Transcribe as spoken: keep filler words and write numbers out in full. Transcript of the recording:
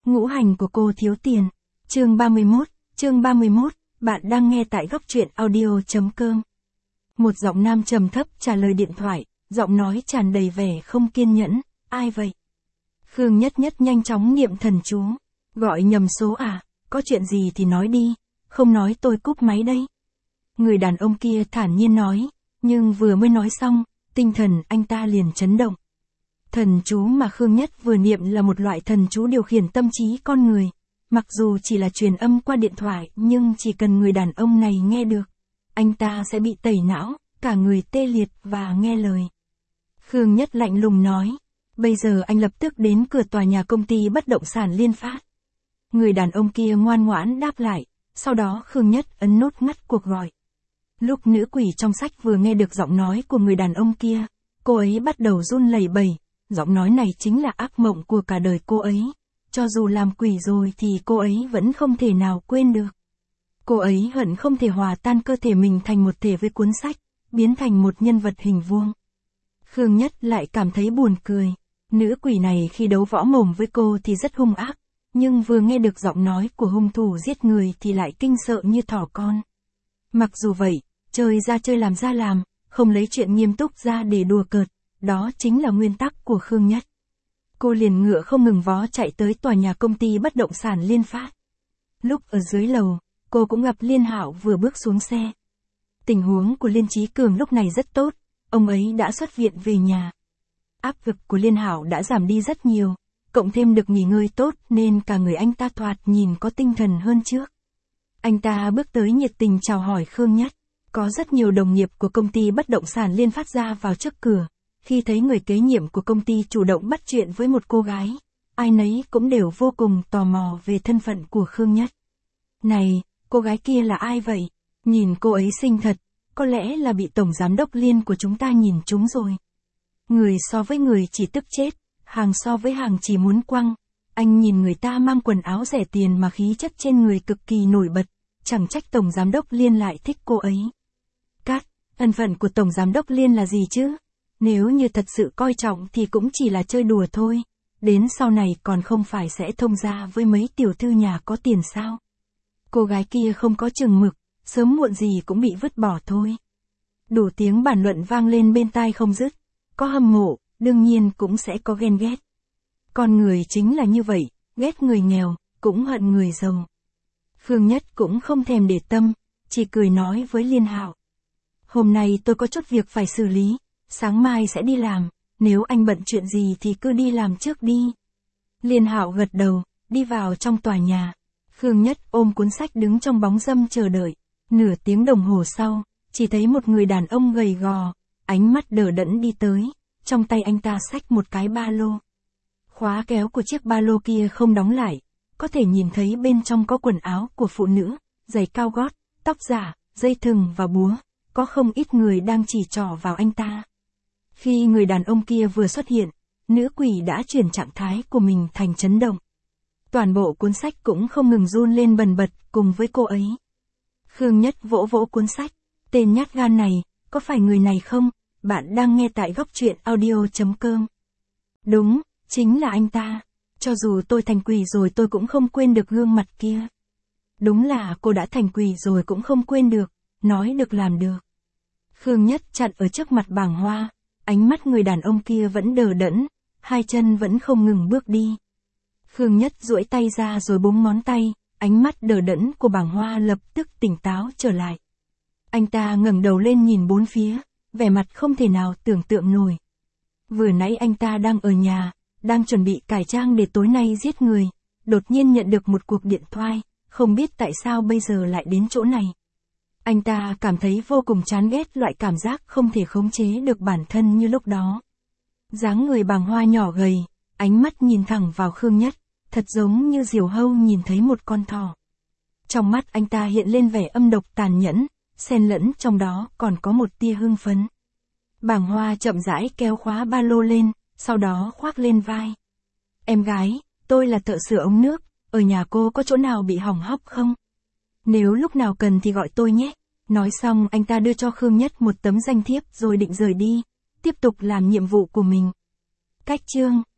Ngũ hành của cô thiếu tiền. Chương ba mươi mốt, chương ba mươi mốt, bạn đang nghe tại góc truyện audio.com. Một giọng nam trầm thấp trả lời điện thoại, giọng nói tràn đầy vẻ không kiên nhẫn, ai vậy? Khương Nhất Nhất nhanh chóng niệm thần chú, gọi nhầm số à, có chuyện gì thì nói đi, không nói tôi cúp máy đây. Người đàn ông kia thản nhiên nói, nhưng vừa mới nói xong, tinh thần anh ta liền chấn động. Thần chú mà Khương Nhất vừa niệm là một loại thần chú điều khiển tâm trí con người. Mặc dù chỉ là truyền âm qua điện thoại nhưng chỉ cần người đàn ông này nghe được, anh ta sẽ bị tẩy não, cả người tê liệt và nghe lời. Khương Nhất lạnh lùng nói, bây giờ anh lập tức đến cửa tòa nhà công ty bất động sản Liên Phát. Người đàn ông kia ngoan ngoãn đáp lại, sau đó Khương Nhất ấn nút ngắt cuộc gọi. Lúc nữ quỷ trong sách vừa nghe được giọng nói của người đàn ông kia, cô ấy bắt đầu run lẩy bẩy, giọng nói này chính là ác mộng của cả đời cô ấy. Cho dù làm quỷ rồi thì cô ấy vẫn không thể nào quên được. Cô ấy hận không thể hòa tan cơ thể mình thành một thể với cuốn sách, biến thành một nhân vật hình vuông. Khương Nhất lại cảm thấy buồn cười. Nữ quỷ này khi đấu võ mồm với cô thì rất hung ác, nhưng vừa nghe được giọng nói của hung thủ giết người thì lại kinh sợ như thỏ con. Mặc dù vậy, chơi ra chơi làm ra làm, không lấy chuyện nghiêm túc ra để đùa cợt, đó chính là nguyên tắc của Khương Nhất. Cô liền ngựa không ngừng vó chạy tới tòa nhà công ty bất động sản Liên Phát. Lúc ở dưới lầu, cô cũng gặp Liên Hạo vừa bước xuống xe. Tình huống của Liên Chí Cường lúc này rất tốt, ông ấy đã xuất viện về nhà. Áp lực của Liên Hạo đã giảm đi rất nhiều, cộng thêm được nghỉ ngơi tốt nên cả người anh ta thoạt nhìn có tinh thần hơn trước. Anh ta bước tới nhiệt tình chào hỏi Khương Nhất. Có rất nhiều đồng nghiệp của công ty bất động sản Liên Phát ra vào trước cửa. Khi thấy người kế nhiệm của công ty chủ động bắt chuyện với một cô gái, ai nấy cũng đều vô cùng tò mò về thân phận của Khương Nhất. Này, cô gái kia là ai vậy? Nhìn cô ấy xinh thật, có lẽ là bị tổng giám đốc Liên của chúng ta nhìn trúng rồi. Người so với người chỉ tức chết, hàng so với hàng chỉ muốn quăng. Anh nhìn người ta mang quần áo rẻ tiền mà khí chất trên người cực kỳ nổi bật, chẳng trách tổng giám đốc Liên lại thích cô ấy. Cát, thân phận của tổng giám đốc Liên là gì chứ? Nếu như thật sự coi trọng thì cũng chỉ là chơi đùa thôi, đến sau này còn không phải sẽ thông gia với mấy tiểu thư nhà có tiền sao? Cô gái kia không có chừng mực, sớm muộn gì cũng bị vứt bỏ thôi. Đủ tiếng bàn luận vang lên bên tai không dứt, có hâm mộ, đương nhiên cũng sẽ có ghen ghét. Con người chính là như vậy, ghét người nghèo, cũng hận người giàu. Khương Nhất cũng không thèm để tâm, chỉ cười nói với Liên Hạo. Hôm nay tôi có chút việc phải xử lý. Sáng mai sẽ đi làm, nếu anh bận chuyện gì thì cứ đi làm trước đi. Liên Hạo gật đầu, đi vào trong tòa nhà. Khương Nhất ôm cuốn sách đứng trong bóng râm chờ đợi. Nửa tiếng đồng hồ sau, chỉ thấy một người đàn ông gầy gò, ánh mắt đờ đẫn đi tới, trong tay anh ta xách một cái ba lô. Khóa kéo của chiếc ba lô kia không đóng lại, có thể nhìn thấy bên trong có quần áo của phụ nữ, giày cao gót, tóc giả, dây thừng và búa, có không ít người đang chỉ trỏ vào anh ta. Khi người đàn ông kia vừa xuất hiện, nữ quỷ đã chuyển trạng thái của mình thành chấn động. Toàn bộ cuốn sách cũng không ngừng run lên bần bật cùng với cô ấy. Khương Nhất vỗ vỗ cuốn sách, tên nhát gan này, có phải người này không? Bạn đang nghe tại góc truyện audio.com. Đúng, chính là anh ta. Cho dù tôi thành quỷ rồi tôi cũng không quên được gương mặt kia. Đúng là cô đã thành quỷ rồi cũng không quên được, nói được làm được. Khương Nhất chặn ở trước mặt bảng hoa. Ánh mắt người đàn ông kia vẫn đờ đẫn, hai chân vẫn không ngừng bước đi. Khương Nhất duỗi tay ra rồi búng ngón tay, ánh mắt đờ đẫn của bảng hoa lập tức tỉnh táo trở lại. Anh ta ngẩng đầu lên nhìn bốn phía, vẻ mặt không thể nào tưởng tượng nổi. Vừa nãy anh ta đang ở nhà, đang chuẩn bị cải trang để tối nay giết người, đột nhiên nhận được một cuộc điện thoại, không biết tại sao bây giờ lại đến chỗ này. Anh ta cảm thấy vô cùng chán ghét loại cảm giác không thể khống chế được bản thân như lúc đó. Dáng người bàng hoa nhỏ gầy, ánh mắt nhìn thẳng vào Khương Nhất, thật giống như diều hâu nhìn thấy một con thỏ. Trong mắt anh ta hiện lên vẻ âm độc tàn nhẫn, xen lẫn trong đó còn có một tia hưng phấn. Bàng hoa chậm rãi kéo khóa ba lô lên, sau đó khoác lên vai. Em gái, tôi là thợ sửa ống nước, ở nhà cô có chỗ nào bị hỏng hóc không? Nếu lúc nào cần thì gọi tôi nhé. Nói xong anh ta đưa cho Khương Nhất một tấm danh thiếp rồi định rời đi, tiếp tục làm nhiệm vụ của mình. Cách chương